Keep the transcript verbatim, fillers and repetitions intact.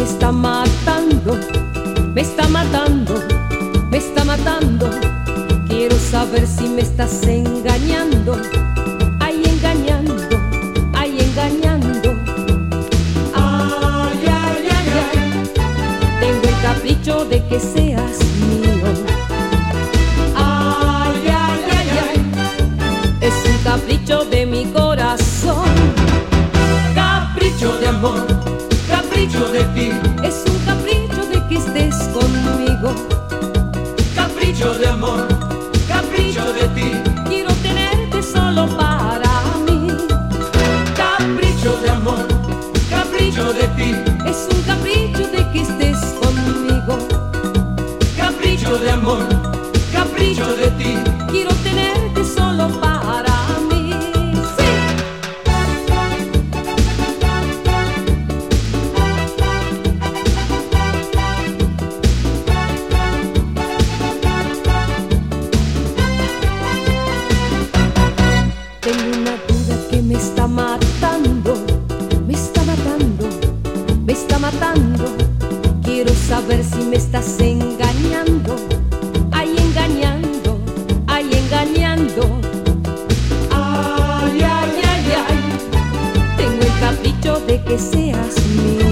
me está matando, me está matando, me está matando. Quiero saber si me estás engañando, ay, engañando, ay, engañando. Ay, ay, ay, ay, tengo el capricho de que seas mío. Ay, ay, ay, ay, es un capricho de mi corazón. Capricho de amor, capricho de ti, es un capricho de que estés conmigo. Capricho de amor, capricho de ti, quiero tenerte solo para mí. Capricho de amor, capricho de ti, es un capricho de que estés conmigo. Capricho de amor, capricho de ti, quiero tenerte solo para mí. Sí. Tengo una duda que me está matando, me está matando, me está matando. Quiero saber si me estás engañando, ay, engañando, ay, engañando. Ay, ay, ay, ay, tengo el capricho de que seas mío.